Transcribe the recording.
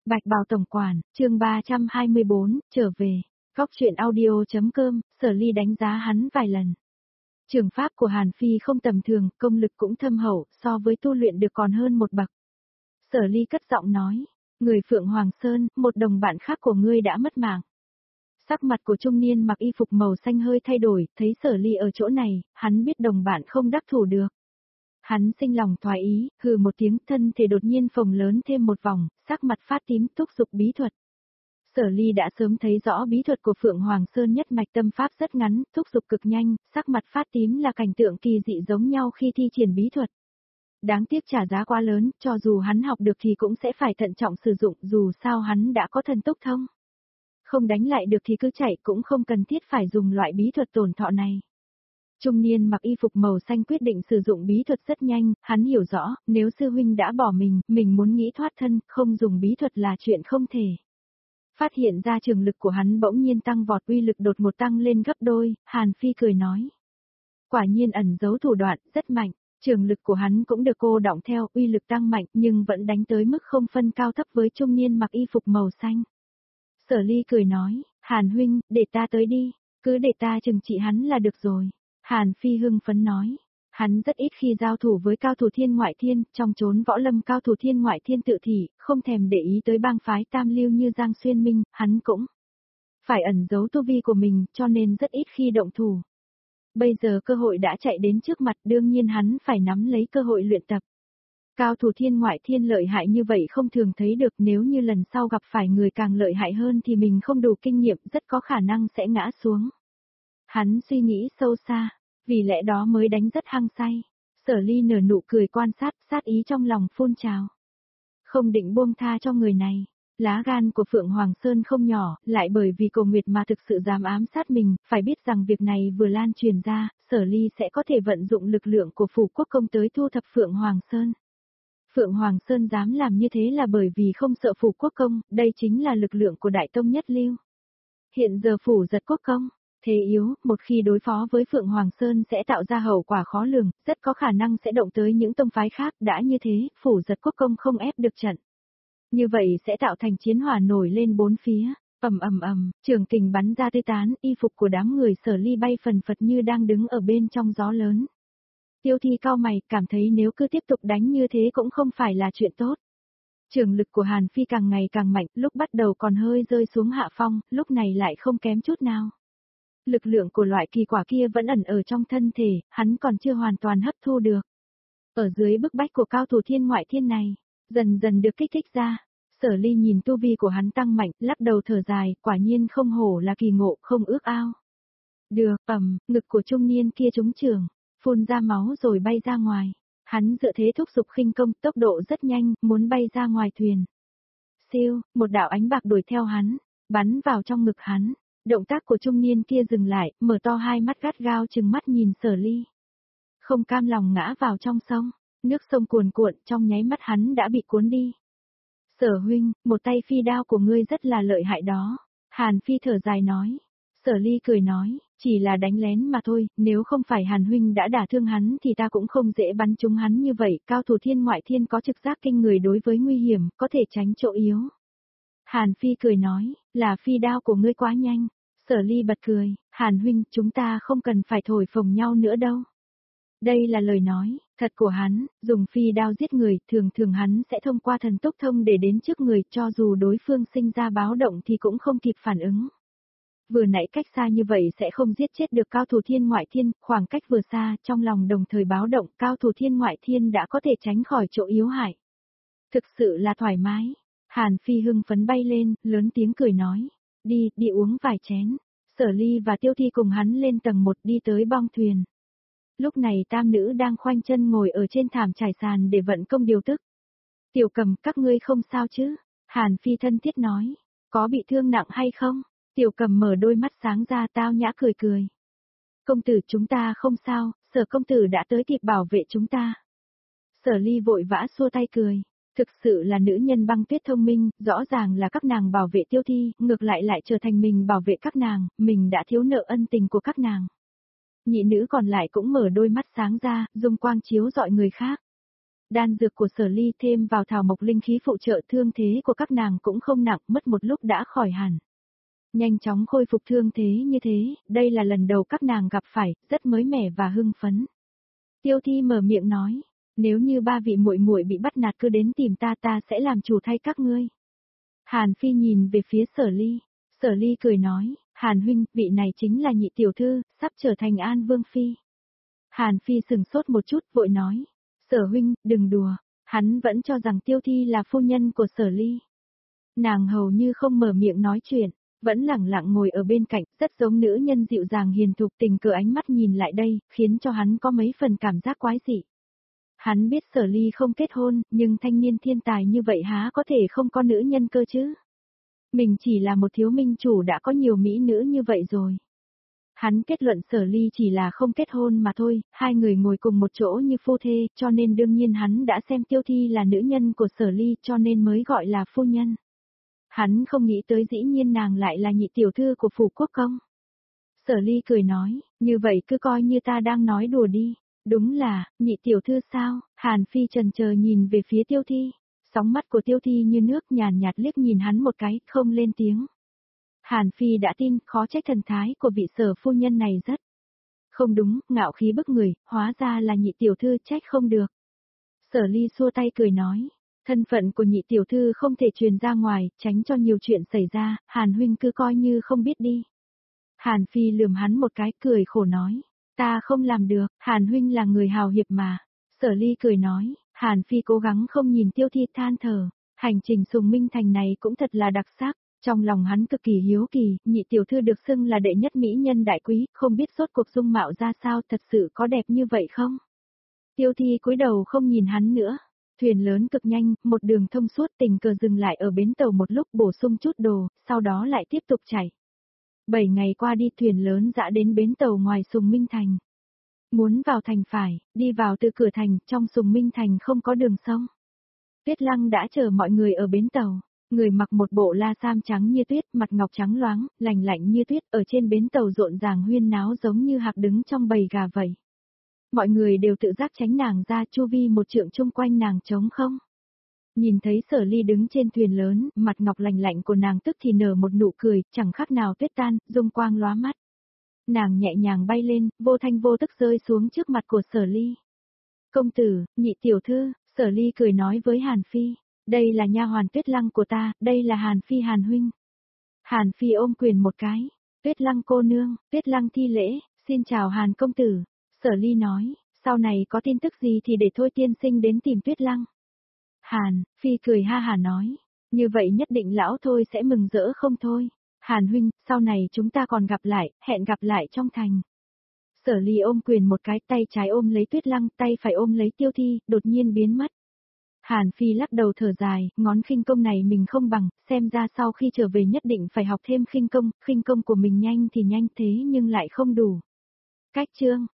Bạch Bào Tổng Quản, chương 324, trở về. Góc truyện audio.com, Sở Ly đánh giá hắn vài lần. Trường pháp của Hàn Phi không tầm thường, công lực cũng thâm hậu, so với tu luyện được còn hơn một bậc. Sở Ly cất giọng nói, người Phượng Hoàng Sơn, một đồng bạn khác của ngươi đã mất mạng. Sắc mặt của trung niên mặc y phục màu xanh hơi thay đổi, thấy Sở Ly ở chỗ này, hắn biết đồng bạn không đắc thủ được. Hắn sinh lòng thoái ý, hừ một tiếng, thân thể đột nhiên phồng lớn thêm một vòng, sắc mặt phát tím, thúc giục bí thuật. Sở Ly đã sớm thấy rõ bí thuật của Phượng Hoàng Sơn nhất mạch tâm pháp rất ngắn, thúc giục cực nhanh, sắc mặt phát tím là cảnh tượng kỳ dị giống nhau khi thi triển bí thuật. Đáng tiếc trả giá quá lớn, cho dù hắn học được thì cũng sẽ phải thận trọng sử dụng, dù sao hắn đã có thần tốc thông. Không đánh lại được thì cứ chạy, cũng không cần thiết phải dùng loại bí thuật tổn thọ này. Trung niên mặc y phục màu xanh quyết định sử dụng bí thuật rất nhanh, hắn hiểu rõ, nếu sư huynh đã bỏ mình muốn nghĩ thoát thân, không dùng bí thuật là chuyện không thể. Phát hiện ra trường lực của hắn bỗng nhiên tăng vọt, uy lực đột ngột tăng lên gấp đôi, Hàn Phi cười nói. Quả nhiên ẩn giấu thủ đoạn, rất mạnh, trường lực của hắn cũng được cô đọng theo, uy lực tăng mạnh nhưng vẫn đánh tới mức không phân cao thấp với trung niên mặc y phục màu xanh. Sở Ly cười nói, Hàn huynh, để ta tới đi, cứ để ta trừng trị hắn là được rồi. Hàn Phi hưng phấn nói, hắn rất ít khi giao thủ với cao thủ thiên ngoại thiên, trong chốn võ lâm cao thủ thiên ngoại thiên tự thị, không thèm để ý tới bang phái tam lưu như Giang Xuyên Minh, hắn cũng phải ẩn giấu tu vi của mình, cho nên rất ít khi động thủ. Bây giờ cơ hội đã chạy đến trước mặt, đương nhiên hắn phải nắm lấy cơ hội luyện tập. Cao thủ thiên ngoại thiên lợi hại như vậy không thường thấy được, nếu như lần sau gặp phải người càng lợi hại hơn thì mình không đủ kinh nghiệm, rất có khả năng sẽ ngã xuống. Hắn suy nghĩ sâu xa, vì lẽ đó mới đánh rất hăng say. Sở Ly nở nụ cười quan sát, sát ý trong lòng phun trào. Không định buông tha cho người này. Lá gan của Phượng Hoàng Sơn không nhỏ, lại bởi vì Cổ Nguyệt mà thực sự dám ám sát mình, phải biết rằng việc này vừa lan truyền ra, Sở Ly sẽ có thể vận dụng lực lượng của Phủ Quốc Công tới thu thập Phượng Hoàng Sơn. Phượng Hoàng Sơn dám làm như thế là bởi vì không sợ Phủ Quốc Công, đây chính là lực lượng của Đại Tông Nhất Lưu. Hiện giờ Phủ Giật Quốc Công thế yếu, một khi đối phó với Phượng Hoàng Sơn sẽ tạo ra hậu quả khó lường, rất có khả năng sẽ động tới những tông phái khác, đã như thế, Phủ Giật Quốc Công không ép được trận. Như vậy sẽ tạo thành chiến hỏa nổi lên bốn phía, trường kình bắn ra tươi tán, y phục của đám người Sở Ly bay phần phật như đang đứng ở bên trong gió lớn. Tiêu Thi cau mày, cảm thấy nếu cứ tiếp tục đánh như thế cũng không phải là chuyện tốt. Trường lực của Hàn Phi càng ngày càng mạnh, lúc bắt đầu còn hơi rơi xuống hạ phong, lúc này lại không kém chút nào. Lực lượng của loại kỳ quả kia vẫn ẩn ở trong thân thể, hắn còn chưa hoàn toàn hấp thu được. Ở dưới bức bách của cao thủ thiên ngoại thiên này, dần dần được kích thích ra. Sở Ly nhìn tu vi của hắn tăng mạnh, lắc đầu thở dài, quả nhiên không hổ là kỳ ngộ, không ước ao. Được, ngực của trung niên kia trúng trường, phun ra máu rồi bay ra ngoài. Hắn dựa thế thúc giục khinh công, tốc độ rất nhanh, muốn bay ra ngoài thuyền. Siêu, một đạo ánh bạc đuổi theo hắn, bắn vào trong ngực hắn. Động tác của trung niên kia dừng lại, mở to hai mắt gắt gao trừng mắt nhìn Sở Ly. Không cam lòng ngã vào trong sông, nước sông cuồn cuộn, trong nháy mắt hắn đã bị cuốn đi. Sở huynh, một tay phi đao của ngươi rất là lợi hại đó. Hàn Phi thở dài nói. Sở Ly cười nói, chỉ là đánh lén mà thôi, nếu không phải Hàn huynh đã đả thương hắn thì ta cũng không dễ bắn trúng hắn như vậy. Cao thủ thiên ngoại thiên có trực giác kinh người đối với nguy hiểm, có thể tránh chỗ yếu. Hàn Phi cười nói, là phi đao của ngươi quá nhanh. Sở Ly bật cười, Hàn huynh, chúng ta không cần phải thổi phồng nhau nữa đâu. Đây là lời nói thật của hắn, dùng phi đao giết người, thường hắn sẽ thông qua thần tốc thông để đến trước người, cho dù đối phương sinh ra báo động thì cũng không kịp phản ứng. Vừa nãy cách xa như vậy sẽ không giết chết được cao thủ thiên ngoại thiên, khoảng cách vừa xa, trong lòng đồng thời báo động, cao thủ thiên ngoại thiên đã có thể tránh khỏi chỗ yếu hại. Thực sự là thoải mái. Hàn Phi hưng phấn bay lên, lớn tiếng cười nói, đi uống vài chén. Sở Ly và Tiêu Thi cùng hắn lên tầng 1 đi tới bong thuyền. Lúc này tam nữ đang khoanh chân ngồi ở trên thảm trải sàn để vận công điều tức. Tiểu Cầm, các ngươi không sao chứ? Hàn Phi thân thiết nói, có bị thương nặng hay không? Tiểu Cầm mở đôi mắt sáng ra tao nhã cười. Công tử, chúng ta không sao, Sở công tử đã tới kịp bảo vệ chúng ta. Sở Ly vội vã xua tay cười. Thực sự là nữ nhân băng tuyết thông minh, rõ ràng là các nàng bảo vệ Tiêu Thi, ngược lại trở thành mình bảo vệ các nàng, mình đã thiếu nợ ân tình của các nàng. Nhị nữ còn lại cũng mở đôi mắt sáng ra, dung quang chiếu rọi người khác. Đan dược của Sở Ly thêm vào thảo mộc linh khí phụ trợ thương thế của các nàng cũng không nặng, mất một lúc đã khỏi hẳn. Nhanh chóng khôi phục thương thế như thế, đây là lần đầu các nàng gặp phải, rất mới mẻ và hưng phấn. Tiêu Thi mở miệng nói, nếu như ba vị muội muội bị bắt nạt cứ đến tìm ta, ta sẽ làm chủ thay các ngươi. Hàn Phi nhìn về phía Sở Ly, Sở Ly cười nói, Hàn huynh, vị này chính là nhị tiểu thư, sắp trở thành An Vương Phi. Hàn Phi sừng sốt một chút, vội nói, Sở huynh, đừng đùa, hắn vẫn cho rằng Tiêu Thi là phu nhân của Sở Ly. Nàng hầu như không mở miệng nói chuyện, vẫn lẳng lặng ngồi ở bên cạnh, rất giống nữ nhân dịu dàng hiền thục, tình cờ ánh mắt nhìn lại đây, khiến cho hắn có mấy phần cảm giác quái dị. Hắn biết Sở Ly không kết hôn, nhưng thanh niên thiên tài như vậy há có thể không có nữ nhân cơ chứ? Mình chỉ là một thiếu minh chủ đã có nhiều mỹ nữ như vậy rồi. Hắn kết luận Sở Ly chỉ là không kết hôn mà thôi, hai người ngồi cùng một chỗ như phu thê, cho nên đương nhiên hắn đã xem Tiêu Thi là nữ nhân của Sở Ly cho nên mới gọi là phu nhân. Hắn không nghĩ tới dĩ nhiên nàng lại là nhị tiểu thư của phủ quốc công. Sở Ly cười nói, như vậy cứ coi như ta đang nói đùa đi. Đúng là, nhị tiểu thư sao? Hàn Phi trần chờ nhìn về phía Tiêu Thi. Sóng mắt của Tiêu Thi như nước nhàn nhạt liếc nhìn hắn một cái, không lên tiếng. Hàn Phi đã tin, khó trách thần thái của vị Sở phu nhân này rất không đúng, ngạo khí bức người, hóa ra là nhị tiểu thư, trách không được. Sở Ly xua tay cười nói, thân phận của nhị tiểu thư không thể truyền ra ngoài, tránh cho nhiều chuyện xảy ra, Hàn huynh cứ coi như không biết đi. Hàn Phi lườm hắn một cái, cười khổ nói, ta không làm được, Hàn huynh là người hào hiệp mà. Sở Ly cười nói, Hàn Phi cố gắng không nhìn Tiêu Thi, than thở, hành trình Sùng Minh Thành này cũng thật là đặc sắc. Trong lòng hắn cực kỳ hiếu kỳ, nhị tiểu thư được xưng là đệ nhất mỹ nhân đại quý, không biết rốt cuộc dung mạo ra sao, thật sự có đẹp như vậy không? Tiêu Thi cúi đầu không nhìn hắn nữa. Thuyền lớn cực nhanh, một đường thông suốt, tình cờ dừng lại ở bến tàu một lúc bổ sung chút đồ, sau đó lại tiếp tục chạy. 7 ngày qua đi, thuyền lớn dã đến bến tàu ngoài Sùng Minh Thành. Muốn vào thành phải, đi vào từ cửa thành, trong Sùng Minh Thành không có đường sông. Tuyết Lăng đã chờ mọi người ở bến tàu. Người mặc một bộ la sam trắng như tuyết, mặt ngọc trắng loáng, lành lạnh như tuyết, ở trên bến tàu rộn ràng huyên náo giống như hạc đứng trong bầy gà vậy. Mọi người đều tự giác tránh nàng ra, chu vi một trượng chung quanh nàng trống không. Nhìn thấy Sở Ly đứng trên thuyền lớn, mặt ngọc lành lạnh của nàng tức thì nở một nụ cười, chẳng khác nào tuyết tan, dung quang lóa mắt. Nàng nhẹ nhàng bay lên, vô thanh vô tức rơi xuống trước mặt của Sở Ly. Công tử, nhị tiểu thư, Sở Ly cười nói với Hàn Phi. Đây là nha hoàn Tuyết Lăng của ta, đây là Hàn Phi Hàn huynh. Hàn Phi ôm quyền một cái, Tuyết Lăng cô nương, Tuyết Lăng thi lễ, xin chào Hàn công tử. Sở Ly nói, sau này có tin tức gì thì để Thôi tiên sinh đến tìm Tuyết Lăng. Hàn Phi cười ha hà nói, như vậy nhất định lão Thôi sẽ mừng rỡ không thôi. Hàn huynh, sau này chúng ta còn gặp lại, hẹn gặp lại trong thành. Sở Ly ôm quyền một cái, tay trái ôm lấy Tuyết Lăng, tay phải ôm lấy Tiêu Thi, đột nhiên biến mất. Hàn Phi lắc đầu thở dài, ngón khinh công này mình không bằng, xem ra sau khi trở về nhất định phải học thêm khinh công của mình nhanh thì nhanh thế nhưng lại không đủ. Cách chương